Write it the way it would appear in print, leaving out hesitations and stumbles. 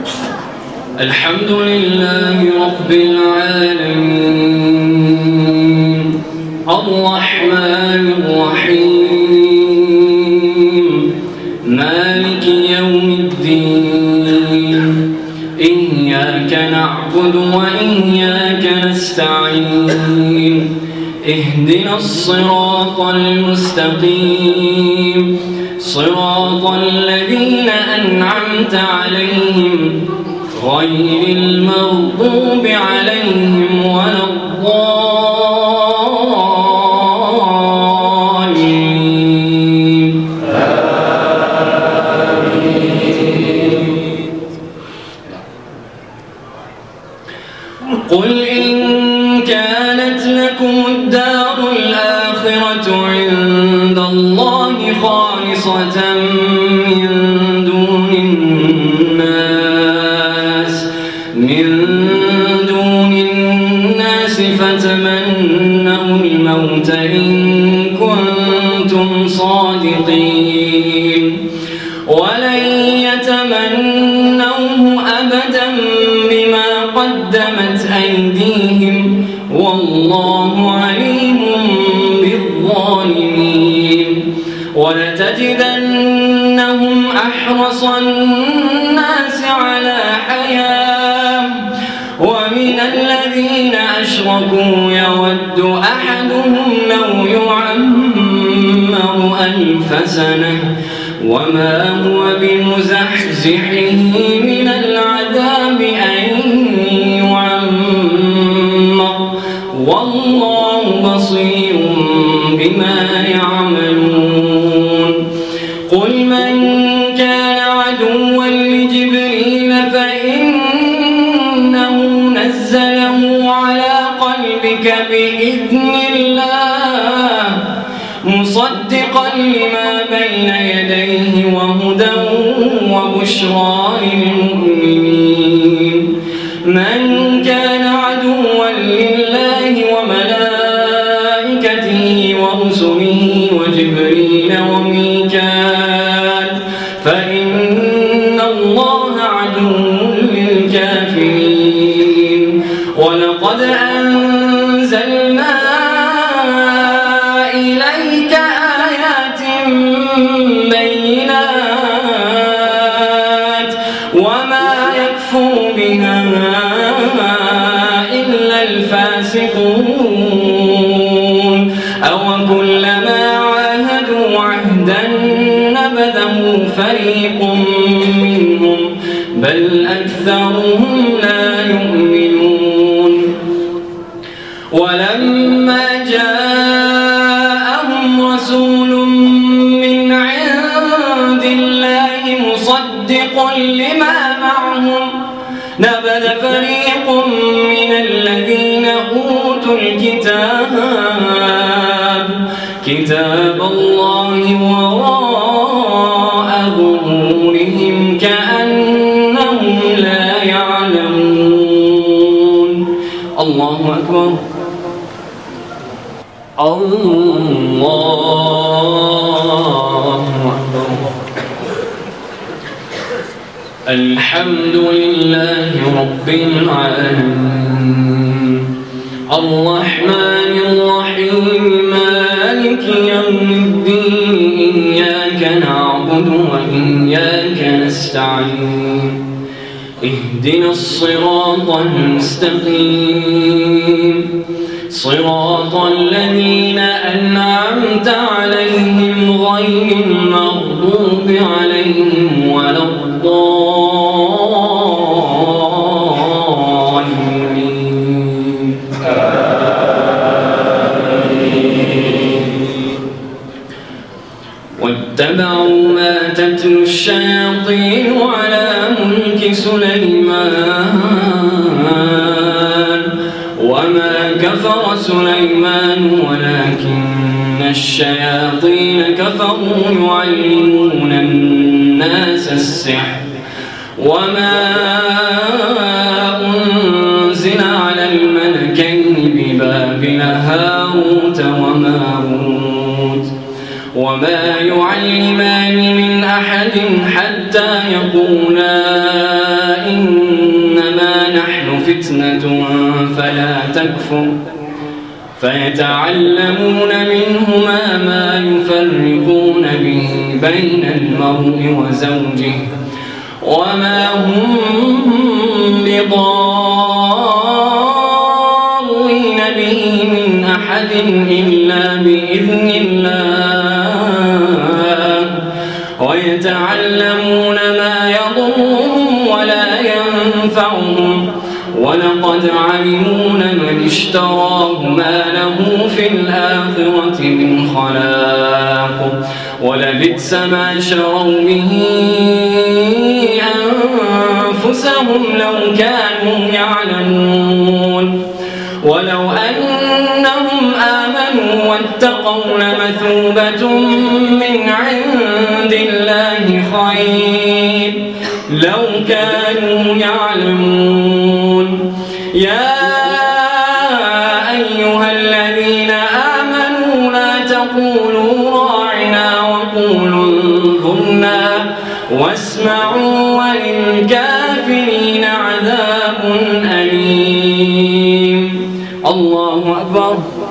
الحمد لله رب العالمين الرحمن الرحيم مالك يوم الدين إياك نعبد وإياك نستعين اهدنا الصراط المستقيم صراط الذين أنعمت عليهم غير المغضوب عليهم ولا الضالين قل إن كانت لكم الدار الآخرة عند الله خالصة من دون الناس فتمنوا الموت إن كنتم صادقين ولن يتمنوه أبدا بما قدمت أيديهم والله عليم بالظالمين ولتجدنهم أحرص الناس على حياة ومن الذين أشركوا يود أحدهم لو يعمر 1000 سنة وما هو بمزحزحه من العذاب أن يعمر والله بصير بما يعملون قل من كان عدوا لجبريل فإنه نزله على قلبك بإذن الله مصدقا لما بين يديه وهدى وبشرى للمؤمنين من كان عدوا لله وملائكته ورسله وجبريل وميكال فإن الله عدو للكافرين ولقد أنزلنا إليك آيات بينات وما يكفر بها إلا الفاسقون أو كلما عاهدوا عهدا نبذه فريق منهم بل أكثرهم لا يؤمنون ولما جاءهم رسول من عند الله مصدق لما معهم نبذ فريق من الذين أوتوا كتاب الله وراء ظهورهم كأنهم لا يعلمون الله أكبر الله أكبر الحمد لله رب العالمين الرحمن الرحيم مالك يوم الدين إياك نعبد وإياك نستعين اهدنا الصراط المستقيم صراط الذين أنعمت عليهم غير المغضوب عليهم ولا الضالين واتبعوا ما تتلو الشياطين على ملك سليمان وما كفر سليمان ولكن الشياطين كفروا يعلمون الناس السحر وما أنزل على الملكين ببابل هاروت وماروت وما يعلمان من أحد حتى يقولا فلا تكفر فيتعلمون منهما ما يفرقون به بين المرء وزوجه وما هم بضارين به من أحد إلا بإذن الله ويتعلمون ما يضرهم ولا ينفعهم ولقد علموا من اشتراه ما له في الآخرة من خلاق ولبئس ما شروا به أنفسهم لو كانوا يعلمون ولو أنهم آمنوا واتقوا لمثوبة من عند الله خير لو كانوا يعلمون يا أيها الذين آمنوا لا تقولوا راعنا وقولوا انظرنا واسمعوا وللكافرين عذاب أليم الله أكبر.